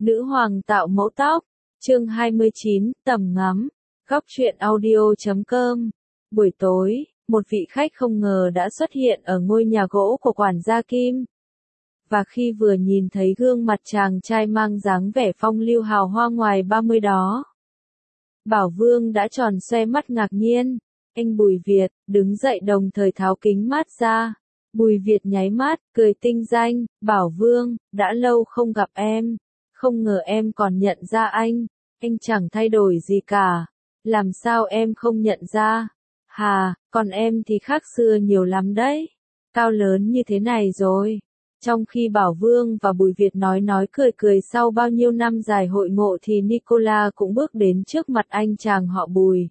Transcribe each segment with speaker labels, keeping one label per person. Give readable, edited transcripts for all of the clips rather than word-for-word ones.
Speaker 1: Nữ hoàng tạo mẫu tóc, chương 29, tầm ngắm, góc truyện audio.com. Buổi tối, một vị khách không ngờ đã xuất hiện ở ngôi nhà gỗ của quản gia Kim. Và khi vừa nhìn thấy gương mặt chàng trai mang dáng vẻ phong lưu hào hoa ngoài 30 đó, Bảo Vương đã tròn xoe mắt ngạc nhiên. Anh Bùi Việt, đứng dậy đồng thời tháo kính mát ra. Bùi Việt nháy mắt, cười tinh danh, Bảo Vương, đã lâu không gặp em. Không ngờ em còn nhận ra anh chẳng thay đổi gì cả. Làm sao em không nhận ra? Hà, còn em thì khác xưa nhiều lắm đấy. Cao lớn như thế này rồi. Trong khi Bảo Vương và Bùi Việt nói cười cười sau bao nhiêu năm dài hội ngộ thì Nicola cũng bước đến trước mặt anh chàng họ Bùi.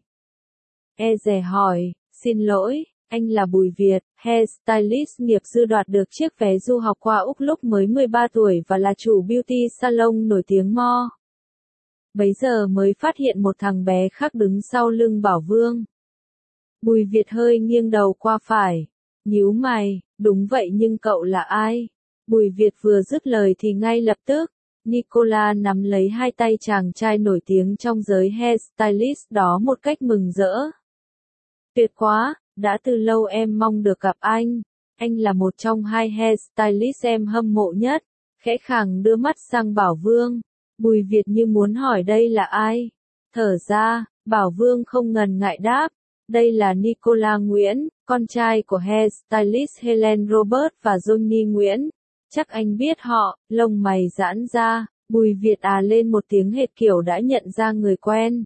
Speaker 1: E dè hỏi, xin lỗi, anh là Bùi Việt, hairstylist nghiệp dư đoạt được chiếc vé du học qua Úc lúc mới 13 tuổi và là chủ beauty salon nổi tiếng Mo. Bấy giờ mới phát hiện một thằng bé khác đứng sau lưng Bảo Vương. Bùi Việt hơi nghiêng đầu qua phải, nhíu mày, đúng vậy nhưng cậu là ai? Bùi Việt vừa dứt lời thì ngay lập tức, Nicola nắm lấy hai tay chàng trai nổi tiếng trong giới hairstylist đó một cách mừng rỡ. Tuyệt quá, đã từ lâu em mong được gặp anh là một trong hai hairstylist em hâm mộ nhất. Khẽ khàng đưa mắt sang Bảo Vương, Bùi Việt như muốn hỏi đây là ai. Thở ra, Bảo Vương không ngần ngại đáp, đây là Nicola Nguyễn, con trai của hairstylist Helen Robert và Johnny Nguyễn. Chắc anh biết họ. Lông mày giãn ra, Bùi Việt lên một tiếng hệt kiểu đã nhận ra người quen.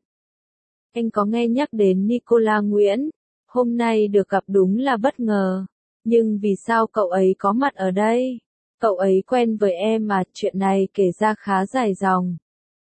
Speaker 1: Anh có nghe nhắc đến Nicola Nguyễn, hôm nay được gặp đúng là bất ngờ. Nhưng vì sao cậu ấy có mặt ở đây? Cậu ấy quen với em mà, chuyện này kể ra khá dài dòng.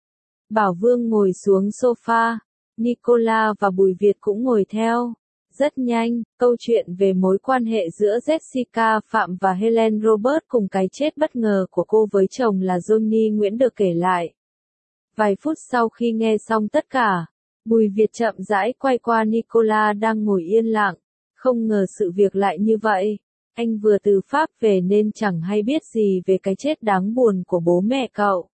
Speaker 1: Bảo Vương ngồi xuống sofa, Nicola và Bùi Việt cũng ngồi theo. Rất nhanh, câu chuyện về mối quan hệ giữa Jessica Phạm và Helen Robert cùng cái chết bất ngờ của cô với chồng là Johnny Nguyễn được kể lại. Vài phút sau khi nghe xong tất cả, Bùi Việt chậm rãi quay qua Nicola đang ngồi yên lặng. Không ngờ sự việc lại như vậy. Anh vừa từ Pháp về nên chẳng hay biết gì về cái chết đáng buồn của bố mẹ cậu.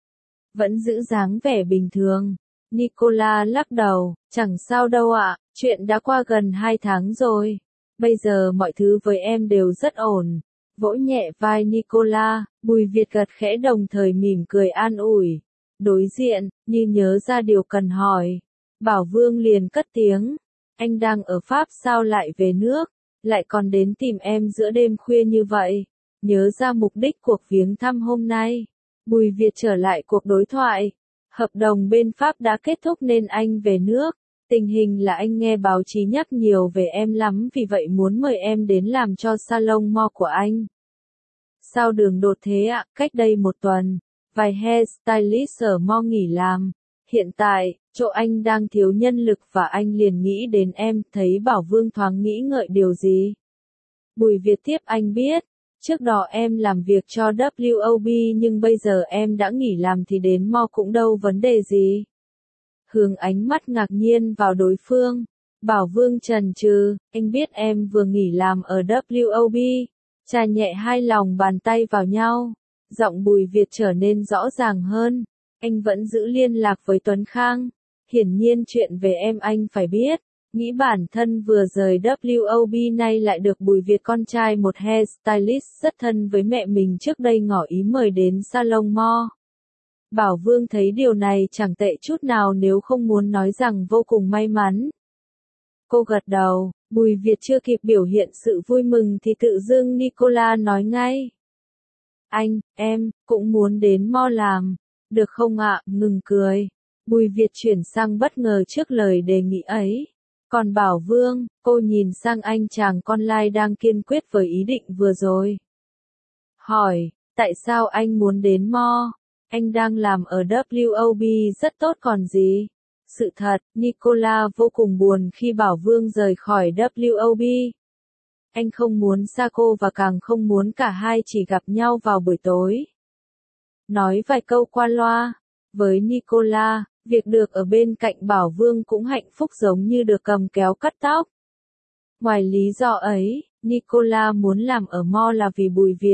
Speaker 1: Vẫn giữ dáng vẻ bình thường. Nicola lắc đầu, chẳng sao đâu ạ, chuyện đã qua gần 2 tháng rồi. Bây giờ mọi thứ với em đều rất ổn. Vỗ nhẹ vai Nicola, Bùi Việt gật khẽ đồng thời mỉm cười an ủi. Đối diện, như nhớ ra điều cần hỏi. Bảo Vương liền cất tiếng. Anh đang ở Pháp sao lại về nước? Lại còn đến tìm em giữa đêm khuya như vậy? Nhớ ra mục đích cuộc viếng thăm hôm nay. Bùi Việt trở lại cuộc đối thoại. Hợp đồng bên Pháp đã kết thúc nên anh về nước. Tình hình là anh nghe báo chí nhắc nhiều về em lắm vì vậy muốn mời em đến làm cho salon Mo của anh. Sao đường đột thế ạ? Cách đây 1 tuần, vài hairstylist ở Mo nghỉ làm. Hiện tại, chỗ anh đang thiếu nhân lực và anh liền nghĩ đến em. Thấy Bảo Vương thoáng nghĩ ngợi điều gì. Bùi Việt tiếp anh biết. Trước đó em làm việc cho WOB nhưng bây giờ em đã nghỉ làm thì đến Mo cũng đâu vấn đề gì. Hướng ánh mắt ngạc nhiên vào đối phương. Bảo Vương chần chừ, anh biết em vừa nghỉ làm ở WOB. Chà nhẹ hai lòng bàn tay vào nhau. Giọng Bùi Việt trở nên rõ ràng hơn. Anh vẫn giữ liên lạc với Tuấn Khang. Hiển nhiên chuyện về em anh phải biết. Nghĩ bản thân vừa rời WOB nay lại được Bùi Việt con trai một hairstylist rất thân với mẹ mình trước đây ngỏ ý mời đến salon Mo. Bảo Vương thấy điều này chẳng tệ chút nào nếu không muốn nói rằng vô cùng may mắn. Cô gật đầu, Bùi Việt chưa kịp biểu hiện sự vui mừng thì tự dưng Nicola nói ngay. Em, cũng muốn đến Mo làm. Được không ạ? Ngừng cười. Bùi Việt chuyển sang bất ngờ trước lời đề nghị ấy. Còn Bảo Vương, cô nhìn sang anh chàng con lai đang kiên quyết với ý định vừa rồi. Hỏi, tại sao anh muốn đến Mo? Anh đang làm ở WOB rất tốt còn gì? Sự thật, Nicola vô cùng buồn khi Bảo Vương rời khỏi WOB. Anh không muốn xa cô và càng không muốn cả hai chỉ gặp nhau vào buổi tối. Nói vài câu qua loa. Với Nicola, việc được ở bên cạnh Bảo Vương cũng hạnh phúc giống như được cầm kéo cắt tóc. Ngoài lý do ấy, Nicola muốn làm ở Mo là vì Bùi Việt.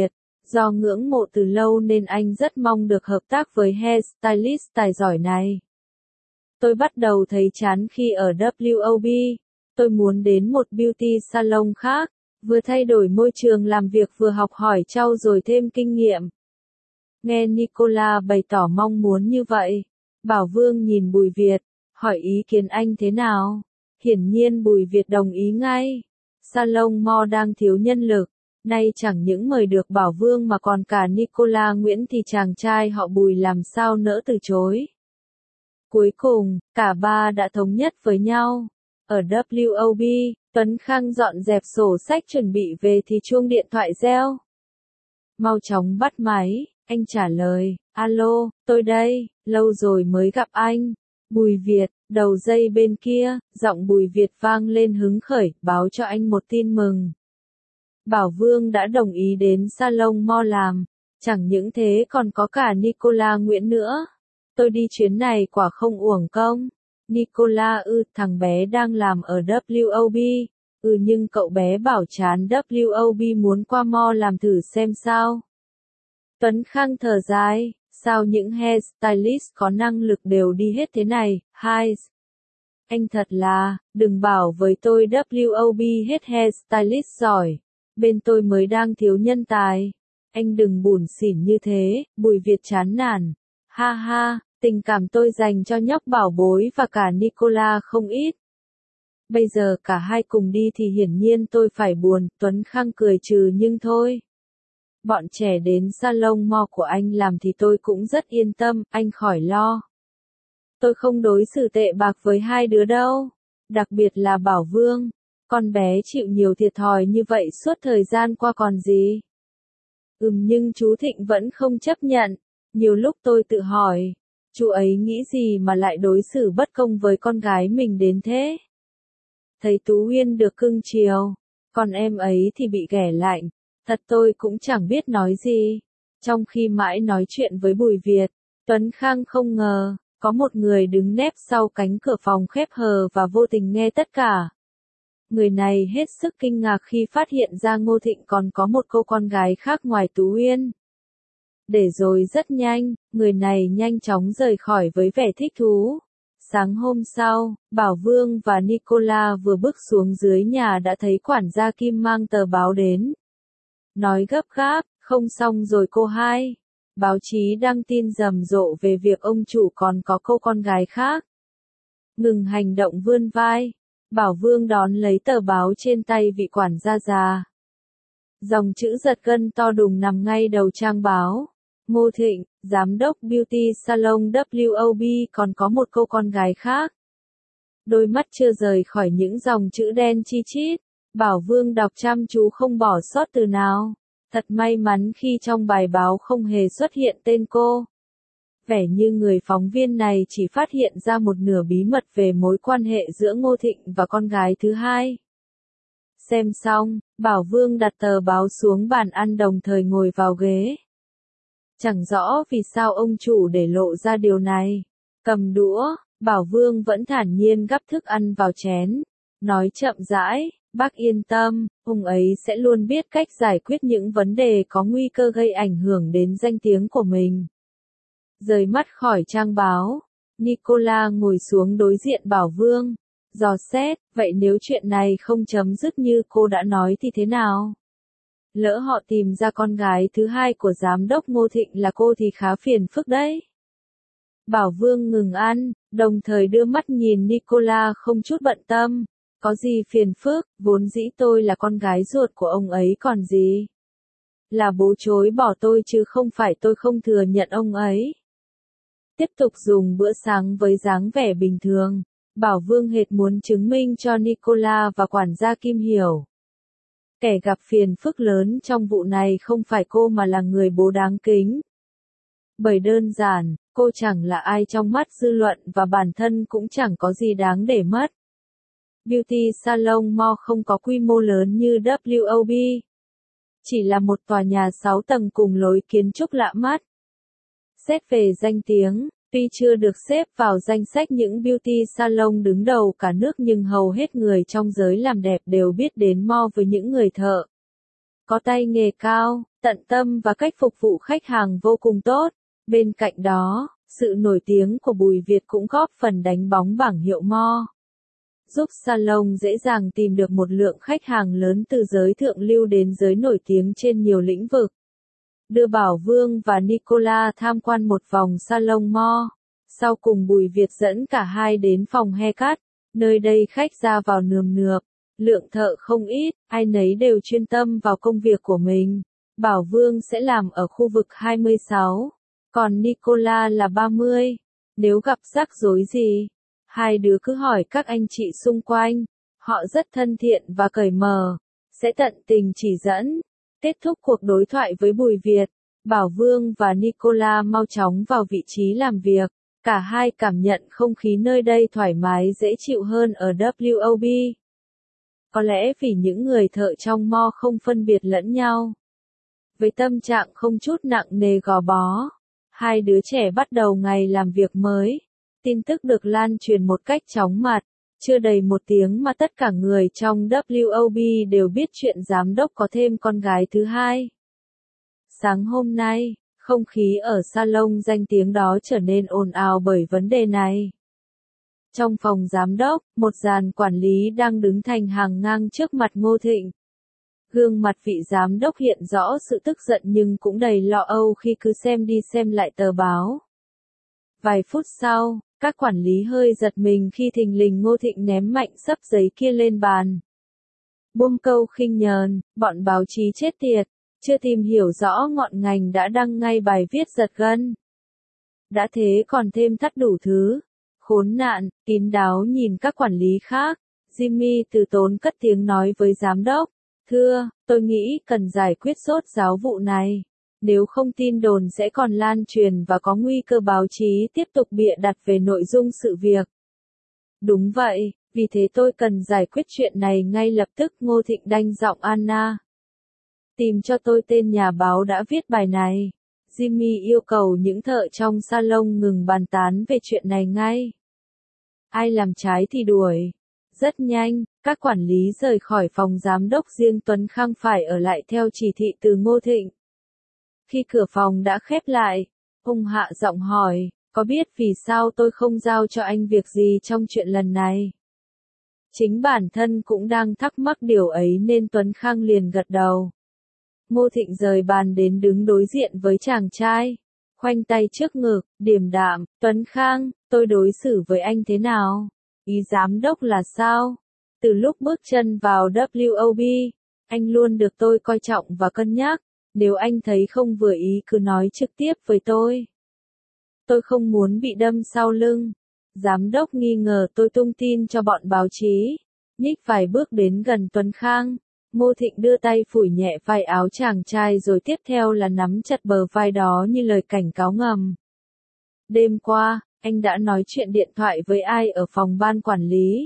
Speaker 1: Do ngưỡng mộ từ lâu nên anh rất mong được hợp tác với hairstylist tài giỏi này. Tôi bắt đầu thấy chán khi ở WOB. Tôi muốn đến một beauty salon khác, vừa thay đổi môi trường làm việc vừa học hỏi trau dồi thêm kinh nghiệm. Nghe Nicola bày tỏ mong muốn như vậy, Bảo Vương nhìn Bùi Việt, hỏi ý kiến anh thế nào. Hiển nhiên Bùi Việt đồng ý ngay. Salon Mo đang thiếu nhân lực, nay chẳng những mời được Bảo Vương mà còn cả Nicola Nguyễn thì chàng trai họ Bùi làm sao nỡ từ chối. Cuối cùng, cả ba đã thống nhất với nhau. Ở WOB, Tuấn Khang dọn dẹp sổ sách chuẩn bị về thì chuông điện thoại reo. Mau chóng bắt máy, anh trả lời, alo, tôi đây, lâu rồi mới gặp anh. Bùi Việt, đầu dây bên kia, giọng Bùi Việt vang lên hứng khởi, báo cho anh một tin mừng. Bảo Vương đã đồng ý đến salon Mo làm, chẳng những thế còn có cả Nicola Nguyễn nữa. Tôi đi chuyến này quả không uổng công. Nicola thằng bé đang làm ở WOB. Nhưng cậu bé bảo chán WOB muốn qua Mo làm thử xem sao. Tuấn Khang thở dài, sao những hairstylist có năng lực đều đi hết thế này, Anh thật là, đừng bảo với tôi WOB hết hairstylist giỏi. Bên tôi mới đang thiếu nhân tài. Anh đừng bủn xỉn như thế, Bùi Việt chán nản. Ha ha, tình cảm tôi dành cho nhóc bảo bối và cả Nicola không ít. Bây giờ cả hai cùng đi thì hiển nhiên tôi phải buồn, Tuấn Khang cười trừ nhưng thôi. Bọn trẻ đến salon Mo của anh làm thì tôi cũng rất yên tâm, anh khỏi lo. Tôi không đối xử tệ bạc với hai đứa đâu, đặc biệt là Bảo Vương. Con bé chịu nhiều thiệt thòi như vậy suốt thời gian qua còn gì. Nhưng chú Thịnh vẫn không chấp nhận. Nhiều lúc tôi tự hỏi, chú ấy nghĩ gì mà lại đối xử bất công với con gái mình đến thế. Thấy Tú Huyên được cưng chiều, còn em ấy thì bị ghẻ lạnh. Thật tôi cũng chẳng biết nói gì. Trong khi mãi nói chuyện với Bùi Việt, Tuấn Khang không ngờ, có một người đứng nép sau cánh cửa phòng khép hờ và vô tình nghe tất cả. Người này hết sức kinh ngạc khi phát hiện ra Ngô Thịnh còn có một cô con gái khác ngoài Tú Huyên. Để rồi rất nhanh, người này nhanh chóng rời khỏi với vẻ thích thú. Sáng hôm sau, Bảo Vương và Nicola vừa bước xuống dưới nhà đã thấy quản gia Kim mang tờ báo đến. Nói gấp gáp, không xong rồi cô hai. Báo chí đăng tin rầm rộ về việc ông chủ còn có cô con gái khác. Ngừng hành động vươn vai, Bảo Vương đón lấy tờ báo trên tay vị quản gia già. Dòng chữ giật gân to đùng nằm ngay đầu trang báo. Ngô Thịnh, giám đốc beauty salon WOB còn có một cô con gái khác. Đôi mắt chưa rời khỏi những dòng chữ đen chi chít. Bảo Vương đọc chăm chú không bỏ sót từ nào. Thật may mắn khi trong bài báo không hề xuất hiện tên cô. Vẻ như người phóng viên này chỉ phát hiện ra một nửa bí mật về mối quan hệ giữa Ngô Thịnh và con gái thứ hai. Xem xong, Bảo Vương đặt tờ báo xuống bàn ăn đồng thời ngồi vào ghế. Chẳng rõ vì sao ông chủ để lộ ra điều này. Cầm đũa, Bảo Vương vẫn thản nhiên gắp thức ăn vào chén. Nói chậm rãi, bác yên tâm, ông ấy sẽ luôn biết cách giải quyết những vấn đề có nguy cơ gây ảnh hưởng đến danh tiếng của mình. Rời mắt khỏi trang báo, Nicola ngồi xuống đối diện Bảo Vương. Dò xét, vậy nếu chuyện này không chấm dứt như cô đã nói thì thế nào? Lỡ họ tìm ra con gái thứ hai của giám đốc Ngô Thịnh là cô thì khá phiền phức đấy. Bảo Vương ngừng ăn, đồng thời đưa mắt nhìn Nicola không chút bận tâm. Có gì phiền phức, vốn dĩ tôi là con gái ruột của ông ấy còn gì. Là bố chối bỏ tôi chứ không phải tôi không thừa nhận ông ấy. Tiếp tục dùng bữa sáng với dáng vẻ bình thường, Bảo Vương hệt muốn chứng minh cho Nicola và quản gia Kim hiểu. Kẻ gặp phiền phức lớn trong vụ này không phải cô mà là người bố đáng kính. Bởi đơn giản, cô chẳng là ai trong mắt dư luận và bản thân cũng chẳng có gì đáng để mất. Beauty salon Mo không có quy mô lớn như WOB. Chỉ là một tòa nhà 6 tầng cùng lối kiến trúc lạ mắt. Xét về danh tiếng, tuy chưa được xếp vào danh sách những beauty salon đứng đầu cả nước nhưng hầu hết người trong giới làm đẹp đều biết đến Mo với những người thợ có tay nghề cao, tận tâm và cách phục vụ khách hàng vô cùng tốt. Bên cạnh đó, sự nổi tiếng của Bùi Việt cũng góp phần đánh bóng bảng hiệu Mo, giúp salon dễ dàng tìm được một lượng khách hàng lớn từ giới thượng lưu đến giới nổi tiếng trên nhiều lĩnh vực. Đưa Bảo Vương và Nicola tham quan một vòng salon Mo, sau cùng Bùi Việt dẫn cả hai đến phòng haircut, nơi đây khách ra vào nườm nượp, lượng thợ không ít, ai nấy đều chuyên tâm vào công việc của mình. Bảo Vương sẽ làm ở khu vực 26, còn Nicola là 30. Nếu gặp rắc rối gì, hai đứa cứ hỏi các anh chị xung quanh, họ rất thân thiện và cởi mở, sẽ tận tình chỉ dẫn. Kết thúc cuộc đối thoại với Bùi Việt, Bảo Vương và Nicola mau chóng vào vị trí làm việc. Cả hai cảm nhận không khí nơi đây thoải mái dễ chịu hơn ở WOB. Có lẽ vì những người thợ trong Mo không phân biệt lẫn nhau. Với tâm trạng không chút nặng nề gò bó, hai đứa trẻ bắt đầu ngày làm việc mới. Tin tức được lan truyền một cách chóng mặt. Chưa đầy một tiếng mà tất cả người trong WOB đều biết chuyện giám đốc có thêm con gái thứ hai. Sáng hôm nay, không khí ở salon danh tiếng đó trở nên ồn ào bởi vấn đề này. Trong phòng giám đốc, một dàn quản lý đang đứng thành hàng ngang trước mặt Ngô Thịnh. Gương mặt vị giám đốc hiện rõ sự tức giận nhưng cũng đầy lo âu khi cứ xem đi xem lại tờ báo. Vài phút sau, các quản lý hơi giật mình khi thình lình Ngô Thịnh ném mạnh xấp giấy kia lên bàn. Buông câu khinh nhờn, bọn báo chí chết tiệt, chưa tìm hiểu rõ ngọn ngành đã đăng ngay bài viết giật gân. Đã thế còn thêm thắt đủ thứ. Khốn nạn, kín đáo nhìn các quản lý khác, Jimmy từ tốn cất tiếng nói với giám đốc. Thưa, tôi nghĩ cần giải quyết sốt giáo vụ này. Nếu không tin đồn sẽ còn lan truyền và có nguy cơ báo chí tiếp tục bịa đặt về nội dung sự việc. Đúng vậy, vì thế tôi cần giải quyết chuyện này ngay lập tức. Ngô Thịnh đanh giọng Anna. Tìm cho tôi tên nhà báo đã viết bài này. Jimmy yêu cầu những thợ trong salon ngừng bàn tán về chuyện này ngay. Ai làm trái thì đuổi. Rất nhanh, các quản lý rời khỏi phòng giám đốc, riêng Tuấn Khang phải ở lại theo chỉ thị từ Ngô Thịnh. Khi cửa phòng đã khép lại, ông hạ giọng hỏi, có biết vì sao tôi không giao cho anh việc gì trong chuyện lần này? Chính bản thân cũng đang thắc mắc điều ấy nên Tuấn Khang liền gật đầu. Ngô Thịnh rời bàn đến đứng đối diện với chàng trai, khoanh tay trước ngực, điềm đạm, Tuấn Khang, tôi đối xử với anh thế nào? Ý giám đốc là sao? Từ lúc bước chân vào WOB, anh luôn được tôi coi trọng và cân nhắc, nếu anh thấy không vừa ý cứ nói trực tiếp với tôi. Tôi không muốn bị đâm sau lưng. Giám đốc nghi ngờ tôi tung tin cho bọn báo chí, nhích vài bước đến gần Tuấn Khang. Ngô Thịnh đưa tay phủi nhẹ vai áo chàng trai rồi tiếp theo là nắm chặt bờ vai đó như lời cảnh cáo ngầm. Đêm qua, anh đã nói chuyện điện thoại với ai ở phòng ban quản lý?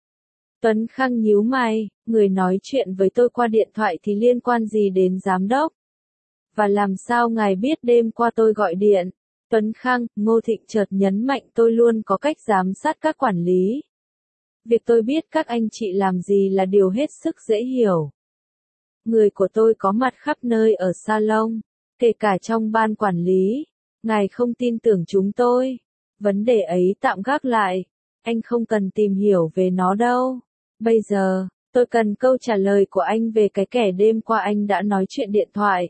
Speaker 1: Tuấn Khang nhíu mày, người nói chuyện với tôi qua điện thoại thì liên quan gì đến giám đốc? Và làm sao ngài biết đêm qua tôi gọi điện? Tuấn Khang, Ngô Thịnh chợt nhấn mạnh tôi luôn có cách giám sát các quản lý. Việc tôi biết các anh chị làm gì là điều hết sức dễ hiểu. Người của tôi có mặt khắp nơi ở salon, kể cả trong ban quản lý. Ngài không tin tưởng chúng tôi. Vấn đề ấy tạm gác lại. Anh không cần tìm hiểu về nó đâu. Bây giờ, tôi cần câu trả lời của anh về cái kẻ đêm qua anh đã nói chuyện điện thoại.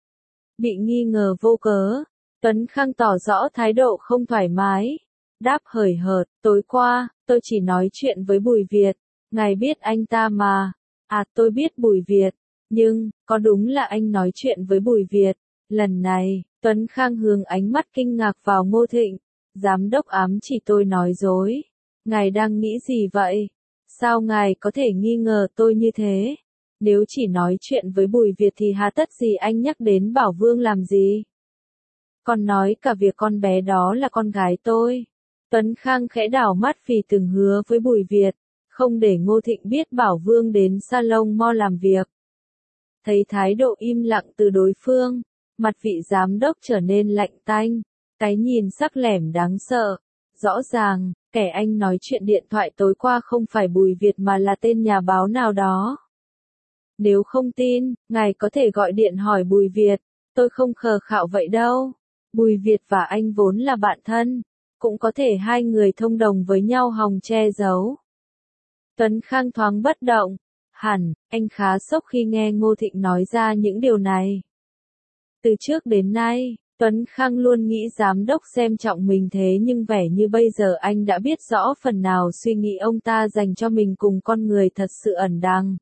Speaker 1: Bị nghi ngờ vô cớ, Tuấn Khang tỏ rõ thái độ không thoải mái. Đáp hời hợt, tối qua, tôi chỉ nói chuyện với Bùi Việt. Ngài biết anh ta mà. À, tôi biết Bùi Việt. Nhưng, có đúng là anh nói chuyện với Bùi Việt? Lần này, Tuấn Khang hướng ánh mắt kinh ngạc vào Ngô Thịnh. Giám đốc ám chỉ tôi nói dối. Ngài đang nghĩ gì vậy? Sao ngài có thể nghi ngờ tôi như thế? Nếu chỉ nói chuyện với Bùi Việt thì hà tất gì anh nhắc đến Bảo Vương làm gì? Còn nói cả việc con bé đó là con gái tôi. Tuấn Khang khẽ đảo mắt vì từng hứa với Bùi Việt, không để Ngô Thịnh biết Bảo Vương đến salon Mo làm việc. Thấy thái độ im lặng từ đối phương, mặt vị giám đốc trở nên lạnh tanh, cái nhìn sắc lẻm đáng sợ. Rõ ràng, kẻ anh nói chuyện điện thoại tối qua không phải Bùi Việt mà là tên nhà báo nào đó. Nếu không tin, ngài có thể gọi điện hỏi Bùi Việt, tôi không khờ khạo vậy đâu. Bùi Việt và anh vốn là bạn thân, cũng có thể hai người thông đồng với nhau hòng che giấu. Tuấn Khang thoáng bất động, hẳn, anh khá sốc khi nghe Ngô Thịnh nói ra những điều này. Từ trước đến nay, Tuấn Khang luôn nghĩ giám đốc xem trọng mình thế nhưng vẻ như bây giờ anh đã biết rõ phần nào suy nghĩ ông ta dành cho mình cùng con người thật sự ẩn đằng.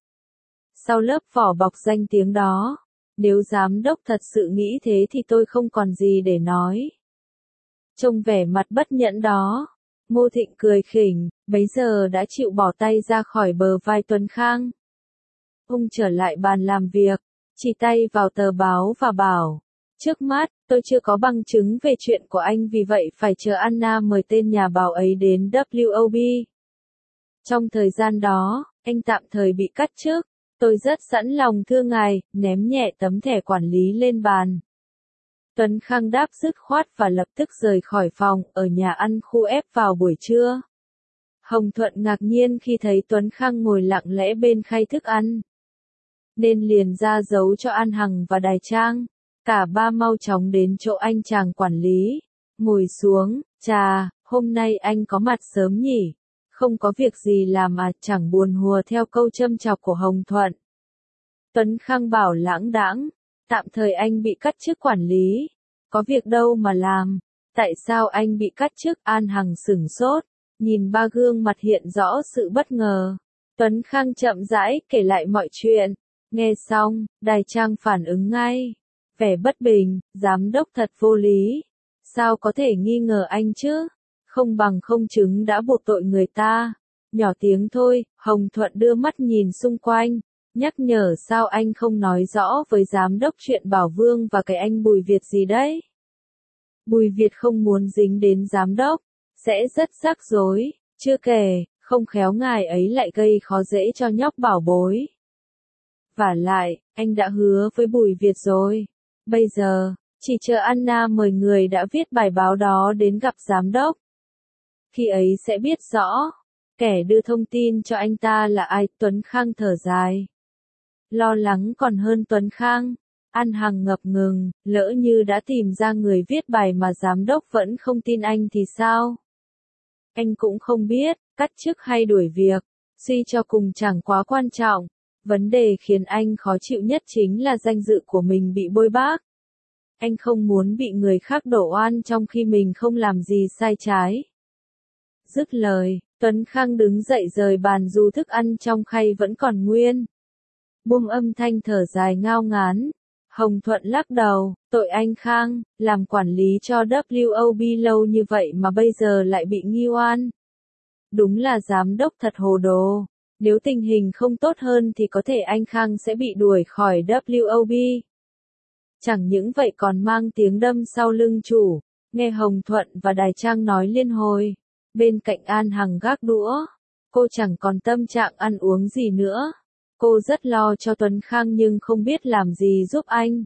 Speaker 1: Sau lớp vỏ bọc danh tiếng đó, nếu giám đốc thật sự nghĩ thế thì tôi không còn gì để nói. Trông vẻ mặt bất nhẫn đó, Ngô Thịnh cười khỉnh, bấy giờ đã chịu bỏ tay ra khỏi bờ vai Tuấn Khang. Ông trở lại bàn làm việc, chỉ tay vào tờ báo và bảo, trước mắt, tôi chưa có bằng chứng về chuyện của anh vì vậy phải chờ Anna mời tên nhà báo ấy đến WOB. Trong thời gian đó, anh tạm thời bị cắt chức, tôi rất sẵn lòng thưa ngài, ném nhẹ tấm thẻ quản lý lên bàn. Tuấn Khang đáp dứt khoát và lập tức rời khỏi phòng, ở nhà ăn khu F vào buổi trưa. Hồng Thuận ngạc nhiên khi thấy Tuấn Khang ngồi lặng lẽ bên khay thức ăn, nên liền ra dấu cho An Hằng và Đài Trang. Cả ba mau chóng đến chỗ anh chàng quản lý, ngồi xuống, chà, hôm nay anh có mặt sớm nhỉ, không có việc gì làm à, chẳng buồn hùa theo câu châm chọc của Hồng Thuận. Tuấn Khang bảo lãng đãng, tạm thời anh bị cắt chức quản lý, có việc đâu mà làm, tại sao anh bị cắt chức? An Hằng sửng sốt, nhìn ba gương mặt hiện rõ sự bất ngờ. Tuấn Khang chậm rãi kể lại mọi chuyện, nghe xong, Đài Trang phản ứng ngay. Vẻ bất bình, giám đốc thật vô lý. Sao có thể nghi ngờ anh chứ? Không bằng không chứng đã buộc tội người ta. Nhỏ tiếng thôi, Hồng Thuận đưa mắt nhìn xung quanh, nhắc nhở sao anh không nói rõ với giám đốc chuyện Bảo Vương và cái anh Bùi Việt gì đấy. Bùi Việt không muốn dính đến giám đốc, sẽ rất rắc rối, chưa kể, không khéo ngài ấy lại gây khó dễ cho nhóc bảo bối. Vả lại, anh đã hứa với Bùi Việt rồi. Bây giờ, chỉ chờ Anna mời người đã viết bài báo đó đến gặp giám đốc. Khi ấy sẽ biết rõ, kẻ đưa thông tin cho anh ta là ai. Tuấn Khang thở dài. Lo lắng còn hơn Tuấn Khang. An Hằng ngập ngừng, lỡ như đã tìm ra người viết bài mà giám đốc vẫn không tin anh thì sao? Anh cũng không biết, cắt chức hay đuổi việc, suy cho cùng chẳng quá quan trọng. Vấn đề khiến anh khó chịu nhất chính là danh dự của mình bị bôi bác. Anh không muốn bị người khác đổ oan trong khi mình không làm gì sai trái. Dứt lời, Tuấn Khang đứng dậy rời bàn dù thức ăn trong khay vẫn còn nguyên. Buông âm thanh thở dài ngao ngán. Hồng Thuận lắc đầu, tội anh Khang, làm quản lý cho WOB lâu như vậy mà bây giờ lại bị nghi oan. Đúng là giám đốc thật hồ đồ. Nếu tình hình không tốt hơn thì có thể anh Khang sẽ bị đuổi khỏi WOB. Chẳng những vậy còn mang tiếng đâm sau lưng chủ. Nghe Hồng Thuận và Đài Trang nói liên hồi. Bên cạnh An Hằng gác đũa. Cô chẳng còn tâm trạng ăn uống gì nữa. Cô rất lo cho Tuấn Khang nhưng không biết làm gì giúp anh.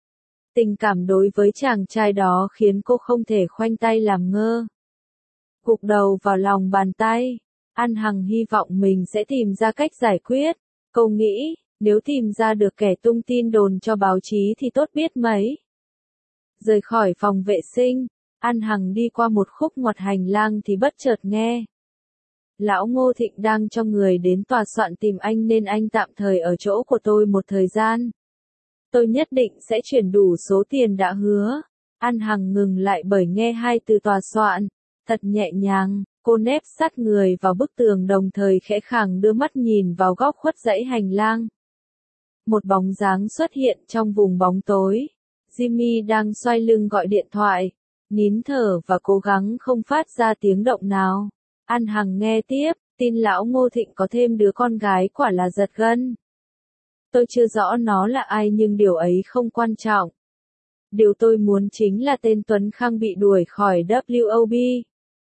Speaker 1: Tình cảm đối với chàng trai đó khiến cô không thể khoanh tay làm ngơ. Gục đầu vào lòng bàn tay. An Hằng hy vọng mình sẽ tìm ra cách giải quyết. Cô nghĩ, nếu tìm ra được kẻ tung tin đồn cho báo chí thì tốt biết mấy. Rời khỏi phòng vệ sinh, An Hằng đi qua một khúc ngoặt hành lang thì bất chợt nghe. Lão Ngô Thịnh đang cho người đến tòa soạn tìm anh nên anh tạm thời ở chỗ của tôi một thời gian. Tôi nhất định sẽ chuyển đủ số tiền đã hứa. An Hằng ngừng lại bởi nghe hai từ tòa soạn. Thật nhẹ nhàng, cô nép sát người vào bức tường đồng thời khẽ khàng đưa mắt nhìn vào góc khuất dãy hành lang. Một bóng dáng xuất hiện trong vùng bóng tối. Jimmy đang xoay lưng gọi điện thoại, nín thở và cố gắng không phát ra tiếng động nào. An Hằng nghe tiếp, tin lão Ngô Thịnh có thêm đứa con gái quả là giật gân. Tôi chưa rõ nó là ai nhưng điều ấy không quan trọng. Điều tôi muốn chính là tên Tuấn Khang bị đuổi khỏi WOB.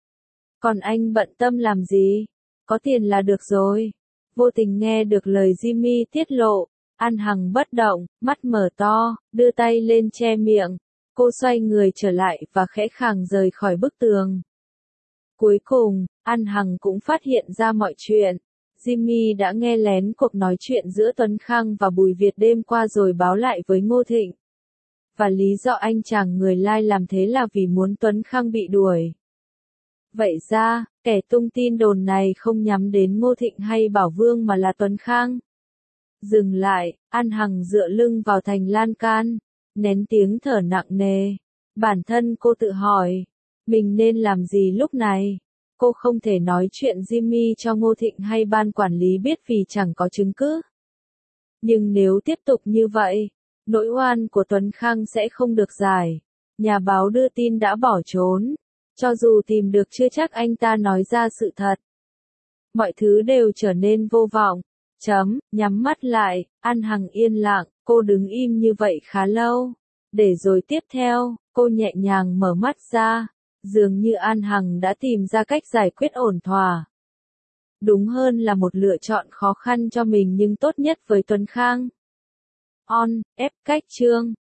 Speaker 1: Còn anh bận tâm làm gì? Có tiền là được rồi. Vô tình nghe được lời Jimmy tiết lộ. An Hằng bất động, mắt mở to, đưa tay lên che miệng. Cô xoay người trở lại và khẽ khàng rời khỏi bức tường. Cuối cùng, An Hằng cũng phát hiện ra mọi chuyện. Jimmy đã nghe lén cuộc nói chuyện giữa Tuấn Khang và Bùi Việt đêm qua rồi báo lại với Ngô Thịnh. Và lý do anh chàng người Lai làm thế là vì muốn Tuấn Khang bị đuổi. Vậy ra, kẻ tung tin đồn này không nhắm đến Ngô Thịnh hay Bảo Vương mà là Tuấn Khang. Dừng lại, An Hằng dựa lưng vào thành lan can, nén tiếng thở nặng nề. Bản thân cô tự hỏi, mình nên làm gì lúc này? Cô không thể nói chuyện Jimmy cho Ngô Thịnh hay ban quản lý biết vì chẳng có chứng cứ. Nhưng nếu tiếp tục như vậy, nỗi oan của Tuấn Khang sẽ không được giải. Nhà báo đưa tin đã bỏ trốn. Cho dù tìm được chưa chắc anh ta nói ra sự thật. Mọi thứ đều trở nên vô vọng. Nhắm mắt lại, An Hằng yên lặng, cô đứng im như vậy khá lâu. Để rồi tiếp theo, cô nhẹ nhàng mở mắt ra. Dường như An Hằng đã tìm ra cách giải quyết ổn thỏa. Đúng hơn là một lựa chọn khó khăn cho mình nhưng tốt nhất với Tuấn Khang. Cách chương